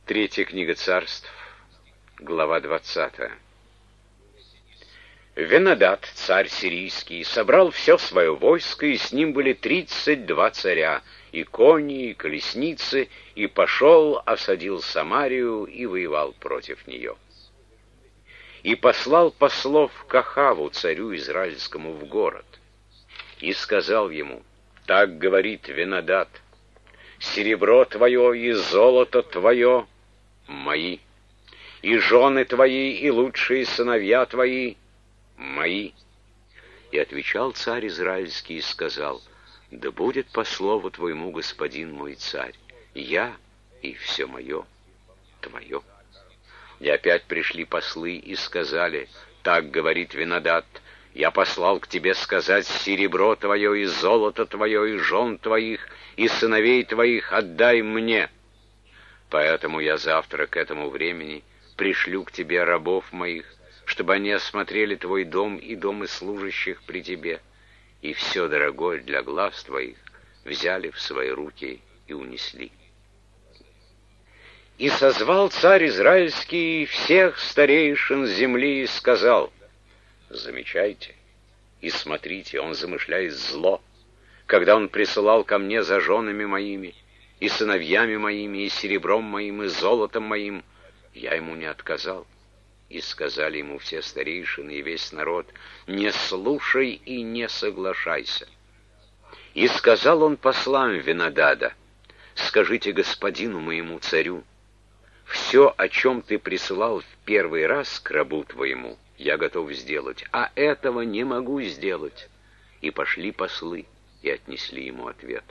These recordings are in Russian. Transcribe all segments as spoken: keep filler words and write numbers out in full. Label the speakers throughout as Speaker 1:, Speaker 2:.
Speaker 1: Третья книга Царств, глава двадцатая. Венадад, царь сирийский, собрал все свое войско, и с ним были тридцать два царя, и кони, и колесницы, и пошел, осадил Самарию и воевал против нее. И послал послов к Ахаву, царю израильскому, в город, и сказал ему: так говорит Венадад: серебро твое и золото твое мои, и жены твои, и лучшие сыновья твои мои. И отвечал царь израильский и сказал: да будет по слову твоему, господин мой царь, я и все мое твое. И опять пришли послы и сказали: так говорит Венадад: я послал к тебе сказать: серебро твое и золото твое, и жен твоих, и сыновей твоих отдай мне. Поэтому я завтра к этому времени пришлю к тебе рабов моих, чтобы они осмотрели твой дом и дом из служащих при тебе, и все дорогое для глаз твоих взяли в свои руки и унесли. И созвал царь израильский всех старейшин земли и сказал: замечайте и смотрите, он замышляет зло, когда он присылал ко мне за женами моими, и сыновьями моими, и серебром моим, и золотом моим, я ему не отказал. И сказали ему все старейшины и весь народ: не слушай и не соглашайся. И сказал он послам Венадада: скажите господину моему царю: все, о чем ты присылал в первый раз к рабу твоему, я готов сделать, а этого не могу сделать. И пошли послы и отнесли ему ответ.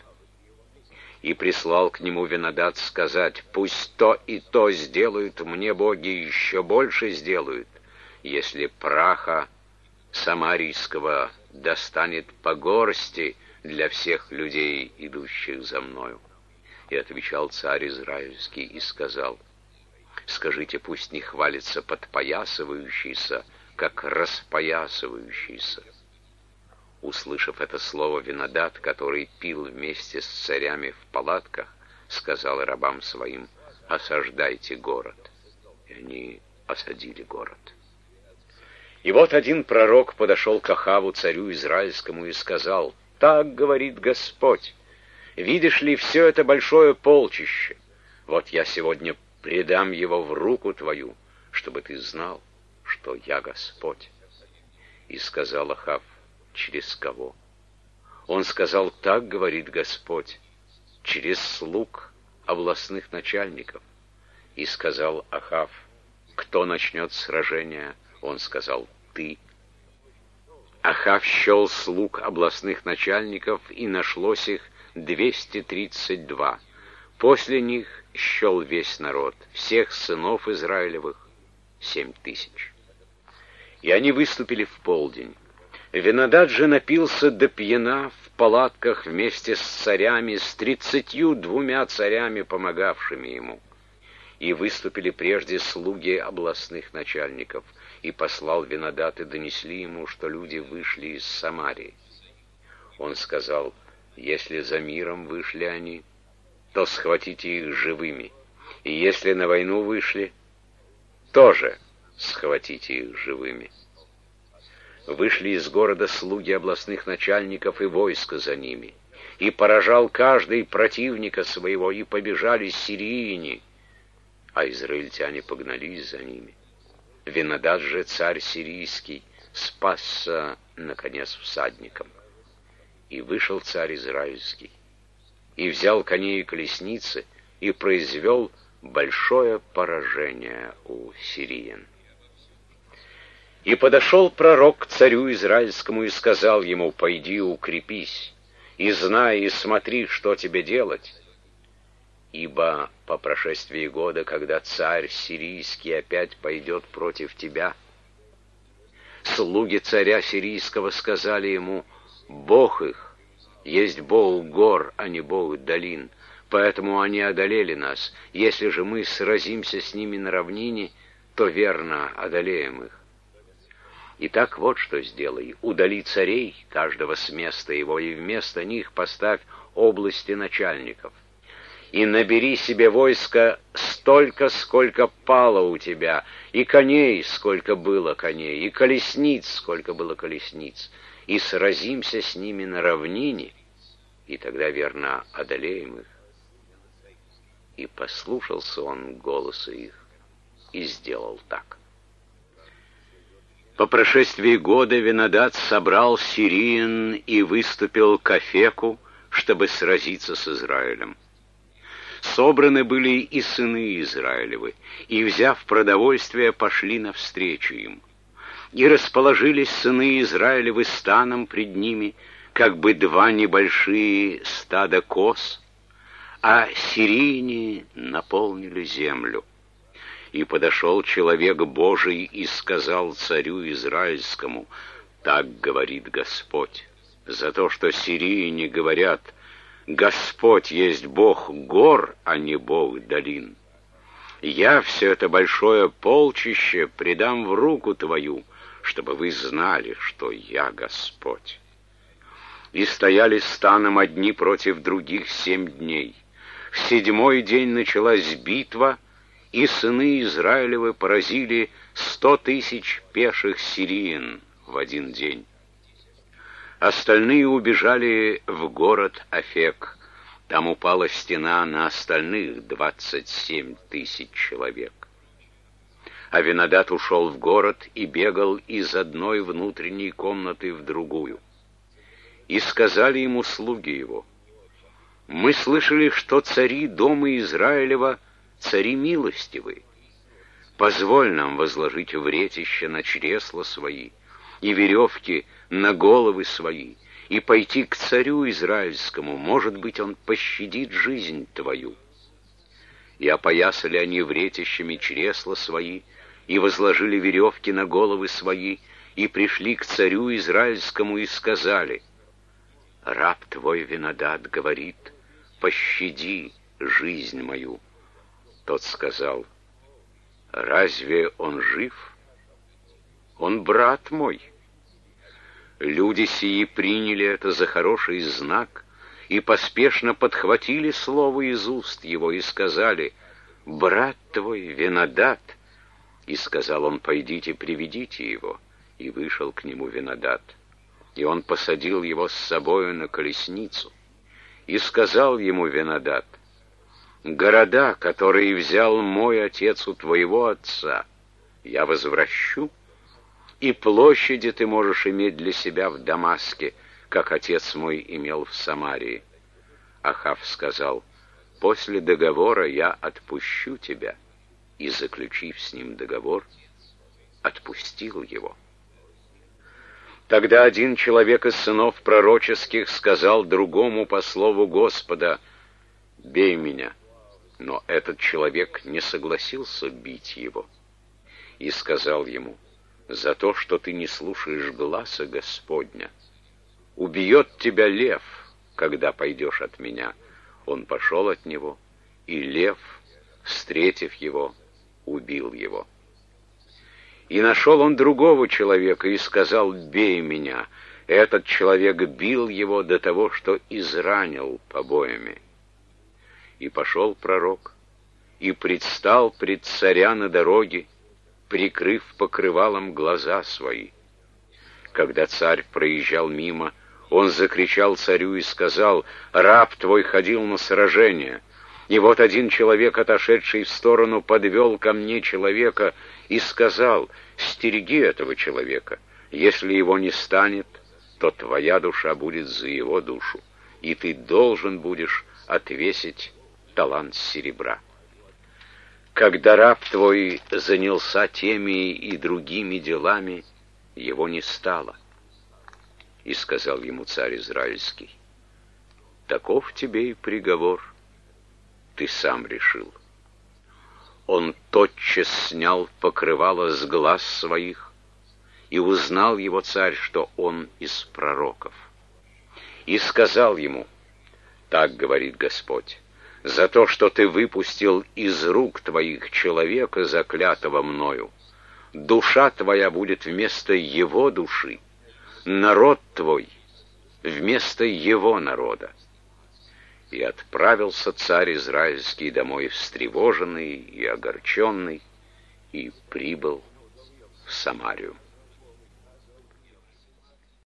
Speaker 1: И прислал к нему Венадад сказать: пусть то и то сделают мне боги, еще больше сделают, если праха самарийского достанет по горсти для всех людей, идущих за мною. И отвечал царь израильский и сказал: скажите, пусть не хвалится подпоясывающийся, как распоясывающийся. Услышав это слово, Венадад, который пил вместе с царями в палатках, сказал рабам своим: осаждайте город. И они осадили город. И вот один пророк подошел к Ахаву, царю израильскому, и сказал: так говорит Господь: видишь ли все это большое полчище? Вот я сегодня предам его в руку твою, чтобы ты знал, что я Господь. И сказал Ахав: через кого? Он сказал: так говорит Господь: через слуг областных начальников. И сказал Ахав: кто начнет сражение? Он сказал: ты. Ахав счел слуг областных начальников, и нашлось их двести тридцать два. После них счел весь народ, всех сынов Израилевых, семь тысяч. И они выступили в полдень. Венадад же напился до пьяна в палатках вместе с царями, с тридцатью двумя царями, помогавшими ему. И выступили прежде слуги областных начальников, и послал Венадад, и донесли ему, что люди вышли из Самарии. Он сказал: если за миром вышли они, то схватите их живыми, и если на войну вышли, тоже схватите их живыми. Вышли из города слуги областных начальников и войско за ними, и поражал каждый противника своего, и побежали сирийяне, а израильтяне погнались за ними. Венадад же, царь сирийский, спасся, наконец, всадником. И вышел царь израильский, и взял коней и колесницы, и произвел большое поражение у сириян. И подошел пророк к царю израильскому и сказал ему: пойди укрепись, и знай, и смотри, что тебе делать. Ибо по прошествии года, когда царь сирийский опять пойдет против тебя, слуги царя сирийского сказали ему: Бог их есть Бог гор, а не Бог долин, поэтому они одолели нас. Если же мы сразимся с ними на равнине, то верно одолеем их. Итак, вот что сделай: удали царей, каждого с места его, и вместо них поставь области начальников. и набери себе войско столько, сколько пало у тебя, и коней, сколько было коней, и колесниц, сколько было колесниц, и сразимся с ними на равнине, и тогда, верно, одолеем их». И послушался он голоса их, и сделал так. По прошествии года Винодад собрал сириен и выступил к Афеку, чтобы сразиться с Израилем. Собраны были и сыны Израилевы, и, взяв продовольствие, пошли навстречу им. И расположились сыны Израилевы станом пред ними, как бы два небольшие стада коз, а сирийне наполнили землю. И подошел человек Божий и сказал царю израильскому: «Так говорит Господь, за то, что сирийне говорят: Господь есть Бог гор, а не Бог долин. Я все это большое полчище предам в руку твою, чтобы вы знали, что я Господь». И стояли станом одни против других семь дней. В седьмой день началась битва, и сыны Израилевы поразили сто тысяч пеших сириен в один день. Остальные убежали в город Афек. Там упала стена на остальных двадцать семь тысяч человек. А Винодад ушел в город и бегал из одной внутренней комнаты в другую. И сказали ему слуги его: «Мы слышали, что цари дома Израилева цари милостивые. Позволь нам возложить вретище на чресла свои и веревки на головы свои, и пойти к царю израильскому, может быть, он пощадит жизнь твою». И опоясали они вретищами чресла свои, и возложили веревки на головы свои, и пришли к царю израильскому и сказали: «Раб твой Винодад говорит: пощади жизнь мою». Тот сказал: «Разве он жив? Он брат мой». Люди сии приняли это за хороший знак и поспешно подхватили слово из уст его и сказали: «Брат твой Винодад». И сказал он: «Пойдите, приведите его». И вышел к нему Винодад. И он посадил его с собою на колесницу. И сказал ему Винодад: «Города, которые взял мой отец у твоего отца, я возвращу, и площади ты можешь иметь для себя в Дамаске, как отец мой имел в Самарии». Ахав сказал: «После договора я отпущу тебя». И, заключив с ним договор, отпустил его. Тогда один человек из сынов пророческих сказал другому по слову Господа: «Бей меня». Но этот человек не согласился бить его. И сказал ему: «За то, что ты не слушаешь гласа Господня, убьет тебя лев, когда пойдешь от меня». Он пошел от него, и лев, встретив его, убил его. И нашел он другого человека и сказал: «Бей меня». Этот человек бил его до того, что изранил побоями. И пошел пророк, и предстал пред царя на дороге, прикрыв покрывалом глаза свои. Когда царь проезжал мимо, он закричал царю и сказал: «Раб твой ходил на сражение, и вот один человек, отошедший в сторону, подвел ко мне человека и сказал: стереги этого человека, если его не станет, то твоя душа будет за его душу, и ты должен будешь отвесить талант серебра». Когда раб твой занялся теми и другими делами, его не стало. И сказал ему царь израильский: «Таков тебе и приговор, ты сам решил». Он тотчас снял покрывало с глаз своих, и узнал его царь, что он из пророков. И сказал ему: «Так говорит Господь: за то, что ты выпустил из рук твоих человека, заклятого мною, душа твоя будет вместо его души, народ твой вместо его народа». И отправился царь израильский домой встревоженный и огорченный, и прибыл в Самарию.